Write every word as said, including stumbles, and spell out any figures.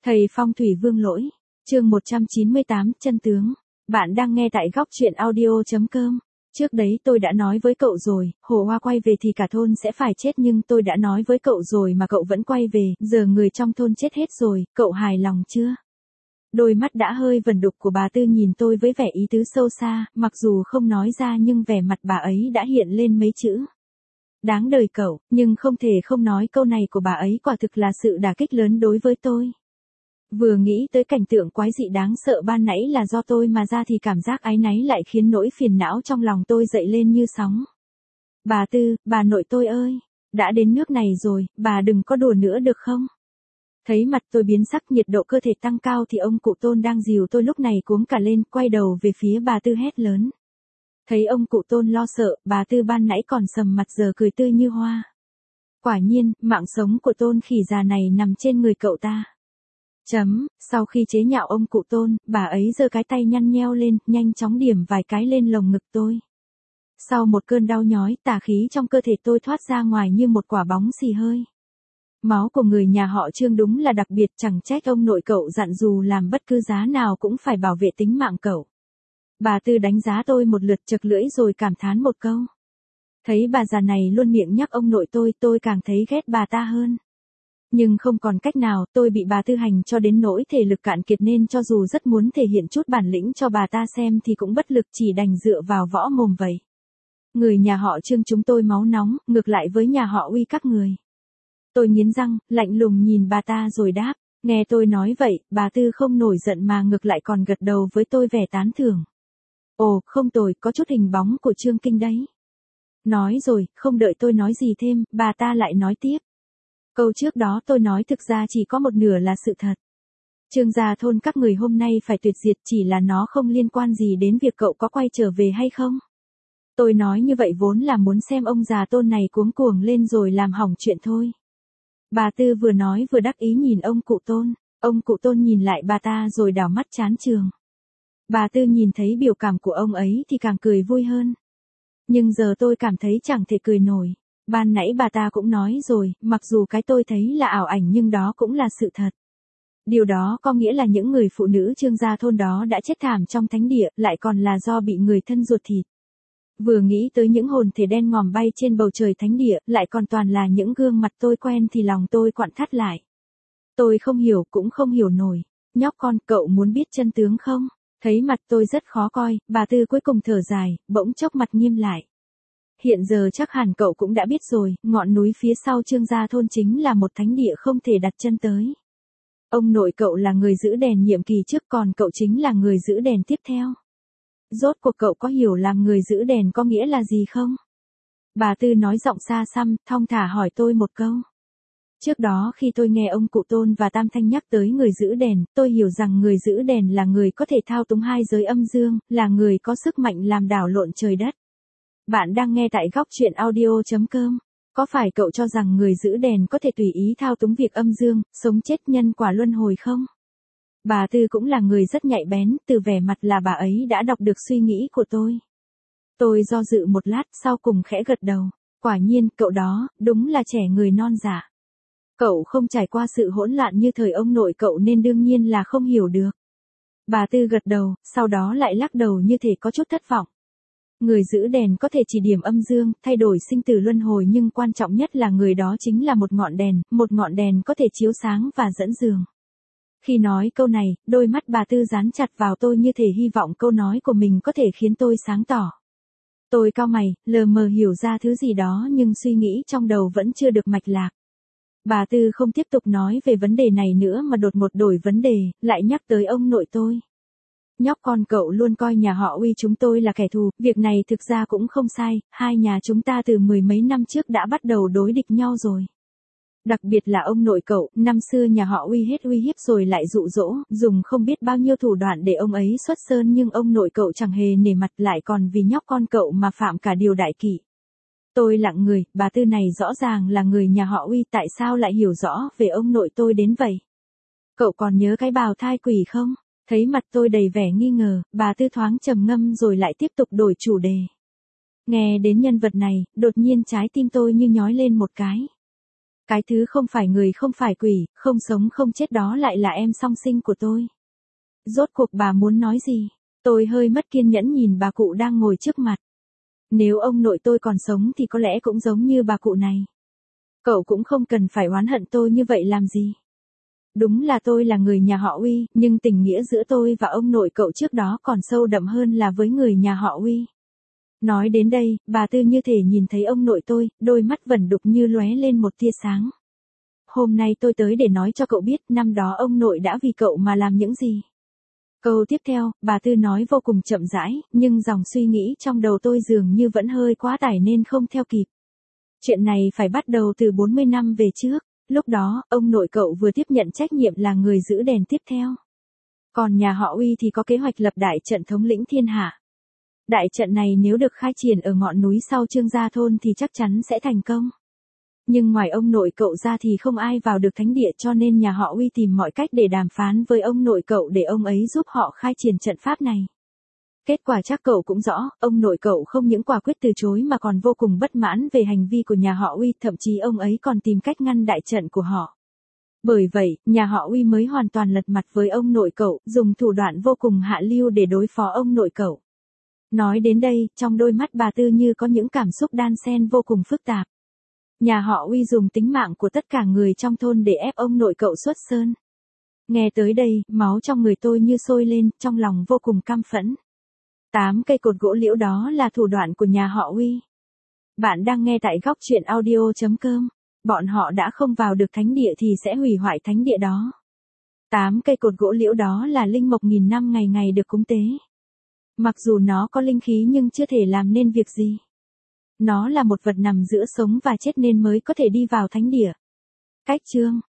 Thầy Phong Thủy Vương Lỗi, chương một trăm chín mươi tám, chân tướng. Bạn đang nghe tại góc truyện audio chấm com. Trước đấy tôi đã nói với cậu rồi, Hồ Hoa quay về thì cả thôn sẽ phải chết, nhưng tôi đã nói với cậu rồi mà cậu vẫn quay về, giờ người trong thôn chết hết rồi, cậu hài lòng chưa? Đôi mắt đã hơi vẩn đục của bà Tư nhìn tôi với vẻ ý tứ sâu xa, mặc dù không nói ra nhưng vẻ mặt bà ấy đã hiện lên mấy chữ. Đáng đời cậu, nhưng không thể không nói câu này của bà ấy quả thực là sự đả kích lớn đối với tôi. Vừa nghĩ tới cảnh tượng quái dị đáng sợ ban nãy là do tôi mà ra thì cảm giác áy náy lại khiến nỗi phiền não trong lòng tôi dậy lên như sóng. Bà Tư, bà nội tôi ơi, đã đến nước này rồi, bà đừng có đùa nữa được không? Thấy mặt tôi biến sắc, nhiệt độ cơ thể tăng cao thì ông cụ Tôn đang dìu tôi lúc này cuống cả lên, quay đầu về phía bà Tư hét lớn. Thấy ông cụ Tôn lo sợ, bà Tư ban nãy còn sầm mặt giờ cười tươi như hoa. Quả nhiên, mạng sống của Tôn khỉ già này nằm trên người cậu ta. Chấm, sau khi chế nhạo ông cụ Tôn, bà ấy giơ cái tay nhăn nheo lên, nhanh chóng điểm vài cái lên lồng ngực tôi. Sau một cơn đau nhói, tà khí trong cơ thể tôi thoát ra ngoài như một quả bóng xì hơi. Máu của người nhà họ Trương đúng là đặc biệt, chẳng trách ông nội cậu dặn dù làm bất cứ giá nào cũng phải bảo vệ tính mạng cậu. Bà Tư đánh giá tôi một lượt chật lưỡi rồi cảm thán một câu. Thấy bà già này luôn miệng nhắc ông nội tôi, tôi càng thấy ghét bà ta hơn. Nhưng không còn cách nào, tôi bị bà Tư hành cho đến nỗi thể lực cạn kiệt nên cho dù rất muốn thể hiện chút bản lĩnh cho bà ta xem thì cũng bất lực, chỉ đành dựa vào võ mồm vậy. Người nhà họ Trương chúng tôi máu nóng, ngược lại với nhà họ Uy các người. Tôi nghiến răng, lạnh lùng nhìn bà ta rồi đáp, nghe tôi nói vậy, bà Tư không nổi giận mà ngược lại còn gật đầu với tôi vẻ tán thưởng. Ồ, không tồi, có chút hình bóng của Trương Kinh đấy. Nói rồi, không đợi tôi nói gì thêm, bà ta lại nói tiếp. Câu trước đó tôi nói thực ra chỉ có một nửa là sự thật. Trương gia thôn các người hôm nay phải tuyệt diệt, chỉ là nó không liên quan gì đến việc cậu có quay trở về hay không. Tôi nói như vậy vốn là muốn xem ông già Tôn này cuống cuồng lên rồi làm hỏng chuyện thôi. Bà Tư vừa nói vừa đắc ý nhìn ông cụ Tôn, ông cụ Tôn nhìn lại bà ta rồi đảo mắt chán chường. Bà Tư nhìn thấy biểu cảm của ông ấy thì càng cười vui hơn. Nhưng giờ tôi cảm thấy chẳng thể cười nổi. Ban nãy bà ta cũng nói rồi, mặc dù cái tôi thấy là ảo ảnh nhưng đó cũng là sự thật. Điều đó có nghĩa là những người phụ nữ Trương gia thôn đó đã chết thảm trong thánh địa, lại còn là do bị người thân ruột thịt. Vừa nghĩ tới những hồn thể đen ngòm bay trên bầu trời thánh địa, lại còn toàn là những gương mặt tôi quen thì lòng tôi quặn thắt lại. Tôi không hiểu cũng không hiểu nổi. Nhóc con, cậu muốn biết chân tướng không? Thấy mặt tôi rất khó coi, bà Tư cuối cùng thở dài, bỗng chốc mặt nghiêm lại. Hiện giờ chắc hẳn cậu cũng đã biết rồi, ngọn núi phía sau Trương gia thôn chính là một thánh địa không thể đặt chân tới. Ông nội cậu là người giữ đèn nhiệm kỳ trước, còn cậu chính là người giữ đèn tiếp theo. Rốt cuộc cậu có hiểu làm người giữ đèn có nghĩa là gì không? Bà Tư nói giọng xa xăm, thong thả hỏi tôi một câu. Trước đó khi tôi nghe ông cụ Tôn và Tam Thanh nhắc tới người giữ đèn, tôi hiểu rằng người giữ đèn là người có thể thao túng hai giới âm dương, là người có sức mạnh làm đảo lộn trời đất. Bạn đang nghe tại góc truyện audio chấm com. Có phải cậu cho rằng người giữ đèn có thể tùy ý thao túng việc âm dương, sống chết nhân quả luân hồi không? Bà Tư cũng là người rất nhạy bén, từ vẻ mặt là bà ấy đã đọc được suy nghĩ của tôi. Tôi do dự một lát, sau cùng khẽ gật đầu. Quả nhiên, cậu đó, đúng là trẻ người non dạ. Cậu không trải qua sự hỗn loạn như thời ông nội cậu nên đương nhiên là không hiểu được. Bà Tư gật đầu, sau đó lại lắc đầu như thể có chút thất vọng. Người giữ đèn có thể chỉ điểm âm dương, thay đổi sinh tử luân hồi, nhưng quan trọng nhất là người đó chính là một ngọn đèn, một ngọn đèn có thể chiếu sáng và dẫn đường. Khi nói câu này, đôi mắt bà Tư dán chặt vào tôi như thể hy vọng câu nói của mình có thể khiến tôi sáng tỏ. Tôi cau mày, lờ mờ hiểu ra thứ gì đó nhưng suy nghĩ trong đầu vẫn chưa được mạch lạc. Bà Tư không tiếp tục nói về vấn đề này nữa mà đột ngột đổi vấn đề, lại nhắc tới ông nội tôi. Nhóc con, cậu luôn coi nhà họ Uy chúng tôi là kẻ thù, việc này thực ra cũng không sai, hai nhà chúng ta từ mười mấy năm trước đã bắt đầu đối địch nhau rồi. Đặc biệt là ông nội cậu, năm xưa nhà họ Uy hết uy hiếp rồi lại dụ dỗ, dùng không biết bao nhiêu thủ đoạn để ông ấy xuất sơn, nhưng ông nội cậu chẳng hề nể mặt, lại còn vì nhóc con cậu mà phạm cả điều đại kỵ. Tôi lặng người, bà Tư này rõ ràng là người nhà họ Uy, tại sao lại hiểu rõ về ông nội tôi đến vậy? Cậu còn nhớ cái bào thai quỷ không? Thấy mặt tôi đầy vẻ nghi ngờ, bà Tư thoáng trầm ngâm rồi lại tiếp tục đổi chủ đề. Nghe đến nhân vật này, đột nhiên trái tim tôi như nhói lên một cái. Cái thứ không phải người không phải quỷ, không sống không chết đó lại là em song sinh của tôi. Rốt cuộc bà muốn nói gì? Tôi hơi mất kiên nhẫn nhìn bà cụ đang ngồi trước mặt. Nếu ông nội tôi còn sống thì có lẽ cũng giống như bà cụ này. Cậu cũng không cần phải oán hận tôi như vậy làm gì. Đúng là tôi là người nhà họ Uy, nhưng tình nghĩa giữa tôi và ông nội cậu trước đó còn sâu đậm hơn là với người nhà họ Uy. Nói đến đây, bà Tư như thể nhìn thấy ông nội tôi, đôi mắt vẩn đục như lóe lên một tia sáng. Hôm nay tôi tới để nói cho cậu biết năm đó ông nội đã vì cậu mà làm những gì. Câu tiếp theo, bà Tư nói vô cùng chậm rãi, nhưng dòng suy nghĩ trong đầu tôi dường như vẫn hơi quá tải nên không theo kịp. Chuyện này phải bắt đầu từ bốn mươi năm về trước. Lúc đó, ông nội cậu vừa tiếp nhận trách nhiệm là người giữ đèn tiếp theo. Còn nhà họ Uy thì có kế hoạch lập đại trận thống lĩnh thiên hạ. Đại trận này nếu được khai triển ở ngọn núi sau Trương Gia Thôn thì chắc chắn sẽ thành công. Nhưng ngoài ông nội cậu ra thì không ai vào được thánh địa, cho nên nhà họ Uy tìm mọi cách để đàm phán với ông nội cậu để ông ấy giúp họ khai triển trận pháp này. Kết quả chắc cậu cũng rõ, ông nội cậu không những quả quyết từ chối mà còn vô cùng bất mãn về hành vi của nhà họ Uy, thậm chí ông ấy còn tìm cách ngăn đại trận của họ. Bởi vậy, nhà họ Uy mới hoàn toàn lật mặt với ông nội cậu, dùng thủ đoạn vô cùng hạ lưu để đối phó ông nội cậu. Nói đến đây, trong đôi mắt bà Tư như có những cảm xúc đan xen vô cùng phức tạp. Nhà họ Uy dùng tính mạng của tất cả người trong thôn để ép ông nội cậu xuất sơn. Nghe tới đây, máu trong người tôi như sôi lên, trong lòng vô cùng căm phẫn. Tám cây cột gỗ liễu đó là thủ đoạn của nhà họ Uy. Bạn đang nghe tại góc truyện audio chấm com. Bọn họ đã không vào được thánh địa thì sẽ hủy hoại thánh địa đó. Tám cây cột gỗ liễu đó là linh mộc nghìn năm ngày ngày được cúng tế. Mặc dù nó có linh khí nhưng chưa thể làm nên việc gì. Nó là một vật nằm giữa sống và chết nên mới có thể đi vào thánh địa. Cách chương